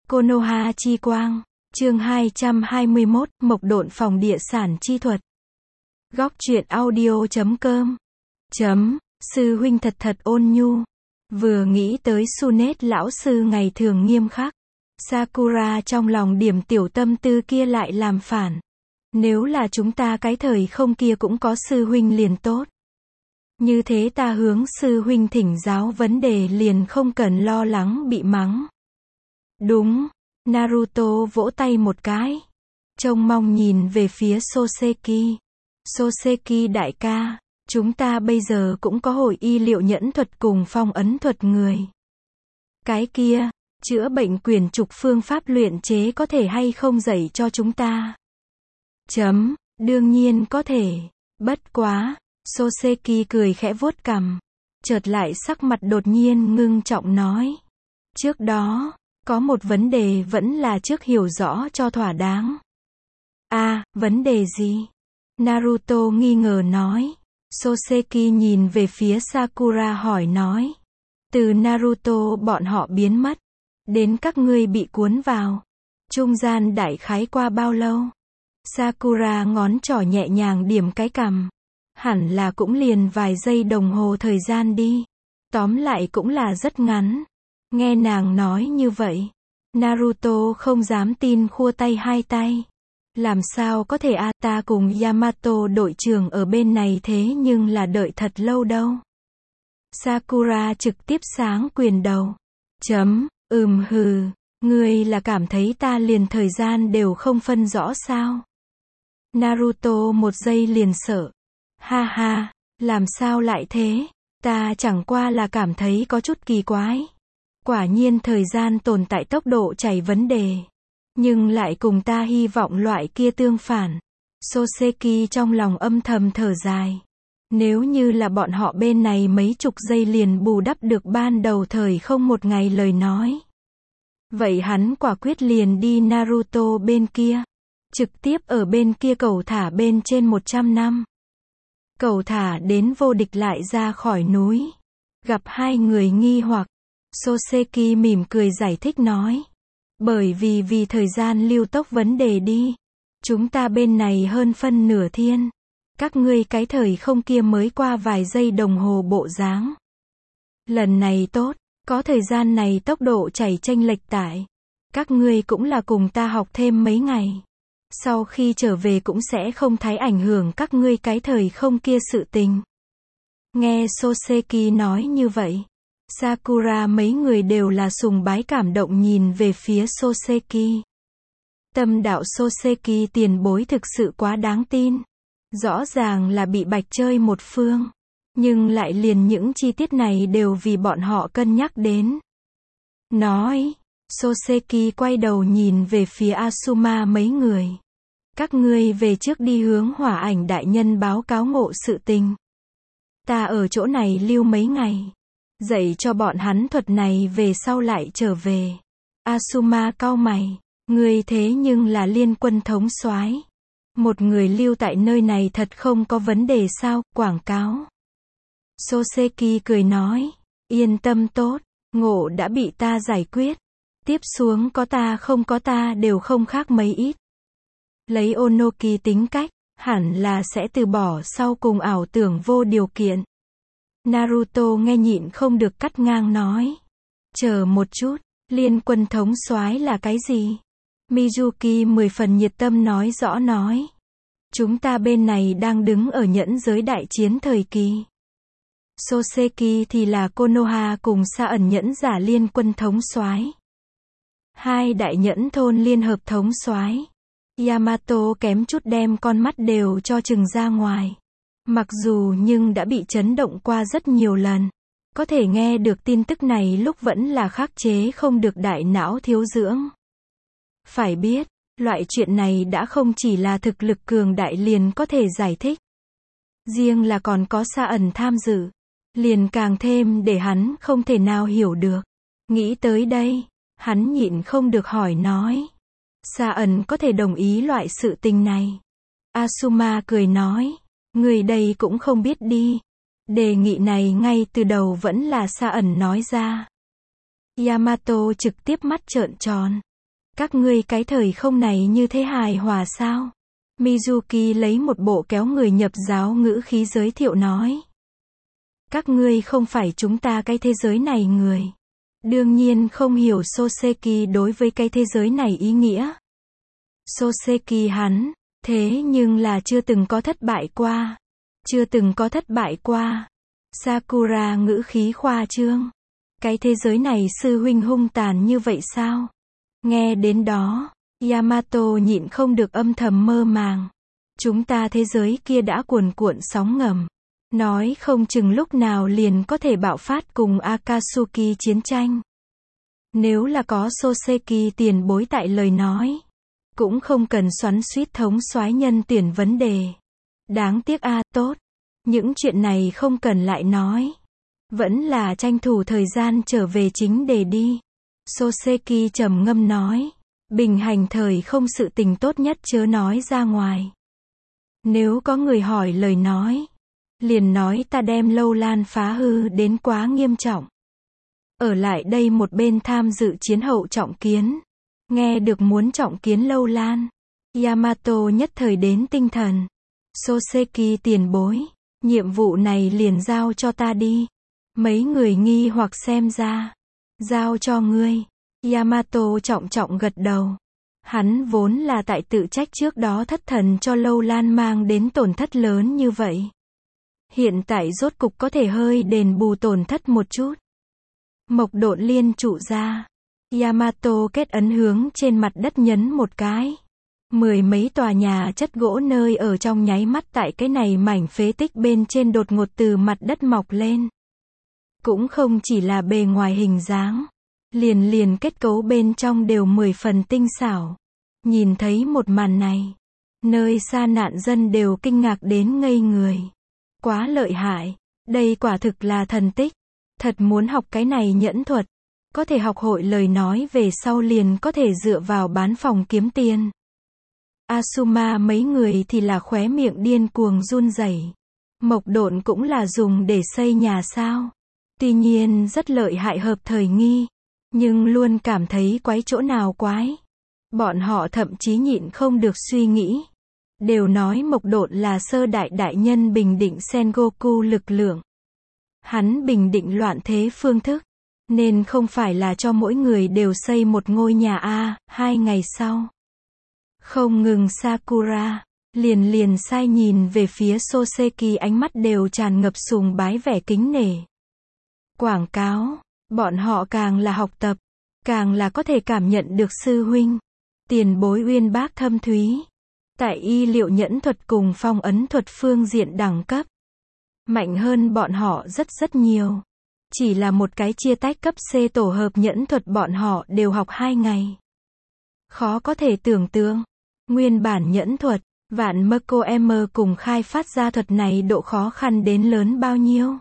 Konoha chi quang. Chương 221, Mộc độn phòng địa sản chi thuật. Góc truyện audio.com. Sư huynh thật thật ôn nhu. Vừa nghĩ tới Sunet lão sư ngày thường nghiêm khắc, Sakura trong lòng điểm tiểu tâm tư kia lại làm phản. Nếu là chúng ta cái thời không kia cũng có sư huynh liền tốt. Như thế ta hướng sư huynh thỉnh giáo vấn đề liền không cần lo lắng bị mắng. Đúng. Naruto vỗ tay một cái. Trông mong nhìn về phía Soseki. Soseki đại ca, chúng ta bây giờ cũng có hội y liệu nhẫn thuật cùng phong ấn thuật người. Cái kia, chữa bệnh quyền trục phương pháp luyện chế có thể hay không dạy cho chúng ta? Đương nhiên có thể. Bất quá, Soseki cười khẽ vuốt cằm. Chợt lại sắc mặt đột nhiên ngưng trọng nói. Trước đó, có một vấn đề vẫn là trước hiểu rõ cho thỏa đáng. Vấn đề gì? Naruto nghi ngờ nói. Soseki nhìn về phía Sakura hỏi nói. Từ Naruto bọn họ biến mất, đến các ngươi bị cuốn vào, trung gian đại khái qua bao lâu? Sakura ngón trỏ nhẹ nhàng điểm cái cằm. Hẳn là cũng liền vài giây đồng hồ thời gian đi. Tóm lại cũng là rất ngắn. Nghe nàng nói như vậy, Naruto không dám tin khua tay hai tay. Làm sao có thể ta cùng Yamato đội trưởng ở bên này thế nhưng là đợi thật lâu đâu. Sakura trực tiếp sáng quyền đầu. Hừ, ngươi là cảm thấy ta liền thời gian đều không phân rõ sao? Naruto một giây liền sợ. Ha ha, làm sao lại thế? Ta chẳng qua là cảm thấy có chút kỳ quái. Quả nhiên thời gian tồn tại tốc độ chảy vấn đề. Nhưng lại cùng ta hy vọng loại kia tương phản. Soseki trong lòng âm thầm thở dài. Nếu như là bọn họ bên này mấy chục giây liền bù đắp được ban đầu thời không một ngày lời nói. Vậy hắn quả quyết liền đi Naruto bên kia. Trực tiếp ở bên kia cầu thả bên trên 100 năm. Cầu thả đến vô địch lại ra khỏi núi. Gặp hai người nghi hoặc. Soseki mỉm cười giải thích nói. Bởi vì thời gian lưu tốc vấn đề đi. Chúng ta bên này hơn phân nửa thiên. Các ngươi cái thời không kia mới qua vài giây đồng hồ bộ dáng. Lần này tốt, có thời gian này tốc độ chảy chênh lệch tại. Các ngươi cũng là cùng ta học thêm mấy ngày. Sau khi trở về cũng sẽ không thấy ảnh hưởng các ngươi cái thời không kia sự tình. Nghe Soseki nói như vậy, Sakura mấy người đều là sùng bái cảm động nhìn về phía Soseki. Tâm đạo Soseki tiền bối thực sự quá đáng tin. Rõ ràng là bị bạch chơi một phương. Nhưng lại liền những chi tiết này đều vì bọn họ cân nhắc đến. Nói, Soseki quay đầu nhìn về phía Asuma mấy người. Các ngươi về trước đi hướng hỏa ảnh đại nhân báo cáo ngộ sự tình. Ta ở chỗ này lưu mấy ngày. Dạy cho bọn hắn thuật này về sau lại trở về. Asuma cau mày. Ngươi thế nhưng là liên quân thống soái. Một người lưu tại nơi này thật không có vấn đề sao, quảng cáo. Soseki cười nói. Yên tâm tốt, ngộ đã bị ta giải quyết. Tiếp xuống có ta không có ta đều không khác mấy ít. Lấy Onoki tính cách, hẳn là sẽ từ bỏ sau cùng ảo tưởng vô điều kiện. Naruto nghe nhịn không được cắt ngang nói. Chờ một chút, liên quân thống soái là cái gì? Mizuki 10 phần nhiệt tâm nói rõ nói. Chúng ta bên này đang đứng ở nhẫn giới đại chiến thời kỳ. Soseki thì là Konoha cùng Sa ẩn nhẫn giả liên quân thống soái. Hai đại nhẫn thôn liên hợp thống soái. Yamato kém chút đem con mắt đều cho chừng ra ngoài. Mặc dù nhưng đã bị chấn động qua rất nhiều lần. Có thể nghe được tin tức này lúc vẫn là khắc chế không được đại não thiếu dưỡng. Phải biết, loại chuyện này đã không chỉ là thực lực cường đại liền có thể giải thích. Riêng là còn có Sa ẩn tham dự. Liền càng thêm để hắn không thể nào hiểu được. Nghĩ tới đây, hắn nhịn không được hỏi nói. Sa ẩn có thể đồng ý loại sự tình này. Asuma cười nói. Người đây cũng không biết đi. Đề nghị này ngay từ đầu vẫn là Sa ẩn nói ra. Yamato trực tiếp mắt trợn tròn. Các ngươi cái thời không này như thế hài hòa sao? Mizuki lấy một bộ kéo người nhập giáo ngữ khí giới thiệu nói. Các ngươi không phải chúng ta cái thế giới này người. Đương nhiên không hiểu Soseki đối với cái thế giới này ý nghĩa. Soseki hắn, thế nhưng là chưa từng có thất bại qua. Chưa từng có thất bại qua. Sakura ngữ khí khoa trương. Cái thế giới này sư huynh hung tàn như vậy sao? Nghe đến đó, Yamato nhịn không được âm thầm mơ màng. Chúng ta thế giới kia đã cuồn cuộn sóng ngầm. Nói không chừng lúc nào liền có thể bạo phát cùng Akatsuki chiến tranh. Nếu là có Soseki tiền bối tại lời nói, cũng không cần xoắn xuýt thống soái nhân tuyển vấn đề. Đáng tiếc tốt. Những chuyện này không cần lại nói. Vẫn là tranh thủ thời gian trở về chính đề đi. Soseki trầm ngâm nói. Bình hành thời không sự tình tốt nhất chớ nói ra ngoài. Nếu có người hỏi lời nói, liền nói ta đem Lâu Lan phá hư đến quá nghiêm trọng. Ở lại đây một bên tham dự chiến hậu trọng kiến. Nghe được muốn trọng kiến Lâu Lan, Yamato nhất thời đến tinh thần. Soseki tiền bối, nhiệm vụ này liền giao cho ta đi. Mấy người nghi hoặc xem ra. Giao cho ngươi. Yamato trọng trọng gật đầu. Hắn vốn là tại tự trách trước đó thất thần cho Lâu Lan mang đến tổn thất lớn như vậy. Hiện tại rốt cục có thể hơi đền bù tổn thất một chút. Mộc độn liên trụ ra. Yamato kết ấn hướng trên mặt đất nhấn một cái. 10 mấy tòa nhà chất gỗ nơi ở trong nháy mắt tại cái này mảnh phế tích bên trên đột ngột từ mặt đất mọc lên. Cũng không chỉ là bề ngoài hình dáng. Liền kết cấu bên trong đều 10 phần tinh xảo. Nhìn thấy một màn này, nơi xa nạn dân đều kinh ngạc đến ngây người. Quá lợi hại, đây quả thực là thần tích. Thật muốn học cái này nhẫn thuật. Có thể học hội lời nói về sau liền có thể dựa vào bán phòng kiếm tiền. Asuma mấy người thì là khóe miệng điên cuồng run rẩy. Mộc độn cũng là dùng để xây nhà sao. Tuy nhiên rất lợi hại hợp thời nghi. Nhưng luôn cảm thấy quái chỗ nào quái. Bọn họ thậm chí nhịn không được suy nghĩ. Đều nói Mộc độn là sơ đại đại nhân bình định Sengoku lực lượng. Hắn bình định loạn thế phương thức. Nên không phải là cho mỗi người đều xây một ngôi nhà 2 ngày sau. Không ngừng Sakura. Liền sai nhìn về phía Soseki ánh mắt đều tràn ngập sùng bái vẻ kính nể. Quảng cáo. Bọn họ càng là học tập. Càng là có thể cảm nhận được sư huynh. Tiền bối uyên bác thâm thúy. Tại y liệu nhẫn thuật cùng phong ấn thuật phương diện đẳng cấp. Mạnh hơn bọn họ rất nhiều. Chỉ là một cái chia tách cấp C tổ hợp nhẫn thuật bọn họ đều học 2 ngày. Khó có thể tưởng tượng. Nguyên bản nhẫn thuật, vạn mơ cô M cùng khai phát ra thuật này độ khó khăn đến lớn bao nhiêu.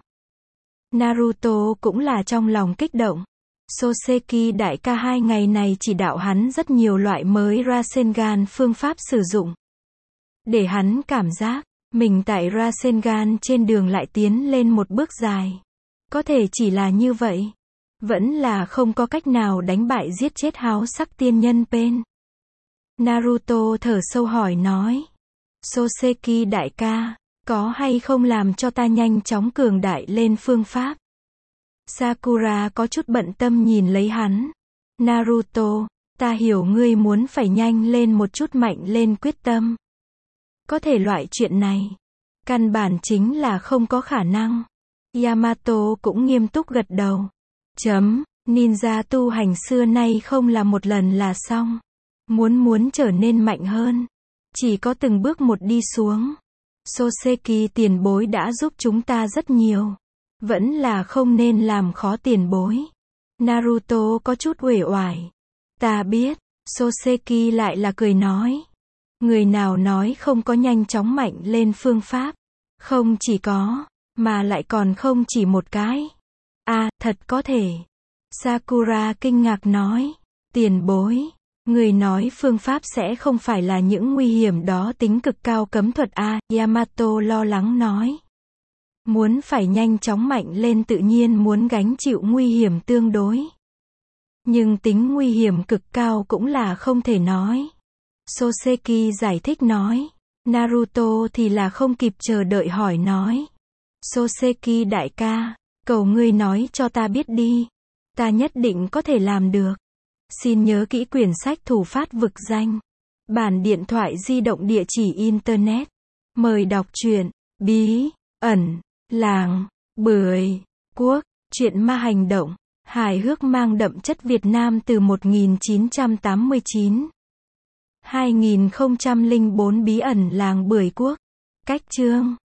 Naruto cũng là trong lòng kích động. Soseki đại ca 2 ngày này chỉ đạo hắn rất nhiều loại mới Rasengan phương pháp sử dụng. Để hắn cảm giác, mình tại Rasengan trên đường lại tiến lên một bước dài. Có thể chỉ là như vậy. Vẫn là không có cách nào đánh bại giết chết háo sắc tiên nhân Pain. Naruto thở sâu hỏi nói. Soseki đại ca, có hay không làm cho ta nhanh chóng cường đại lên phương pháp? Sakura có chút bận tâm nhìn lấy hắn. Naruto, ta hiểu ngươi muốn phải nhanh lên một chút mạnh lên quyết tâm. Có thể loại chuyện này, căn bản chính là không có khả năng. Yamato cũng nghiêm túc gật đầu. Ninja tu hành xưa nay không là một lần là xong. Muốn trở nên mạnh hơn. Chỉ có từng bước một đi xuống. Soseki tiền bối đã giúp chúng ta rất nhiều. Vẫn là không nên làm khó tiền bối. Naruto có chút uể oải. Ta biết. Soseki lại là cười nói. Người nào nói không có nhanh chóng mạnh lên phương pháp. Không chỉ có, mà lại còn không chỉ một cái. Thật có thể. Sakura kinh ngạc nói. Tiền bối. Người nói phương pháp sẽ không phải là những nguy hiểm đó tính cực cao cấm thuật Yamato lo lắng nói. Muốn phải nhanh chóng mạnh lên tự nhiên muốn gánh chịu nguy hiểm tương đối. Nhưng tính nguy hiểm cực cao cũng là không thể nói. Soseki giải thích nói. Naruto thì là không kịp chờ đợi hỏi nói. Soseki đại ca, cầu ngươi nói cho ta biết đi. Ta nhất định có thể làm được. Xin nhớ kỹ quyển sách Thủ Phát Vực Danh. Bản điện thoại di động địa chỉ Internet. Mời đọc truyện, bí, ẩn, làng, bưởi, quốc, truyện ma hành động, hài hước mang đậm chất Việt Nam từ 1989. 2004 bí ẩn làng bưởi quốc. Cách chương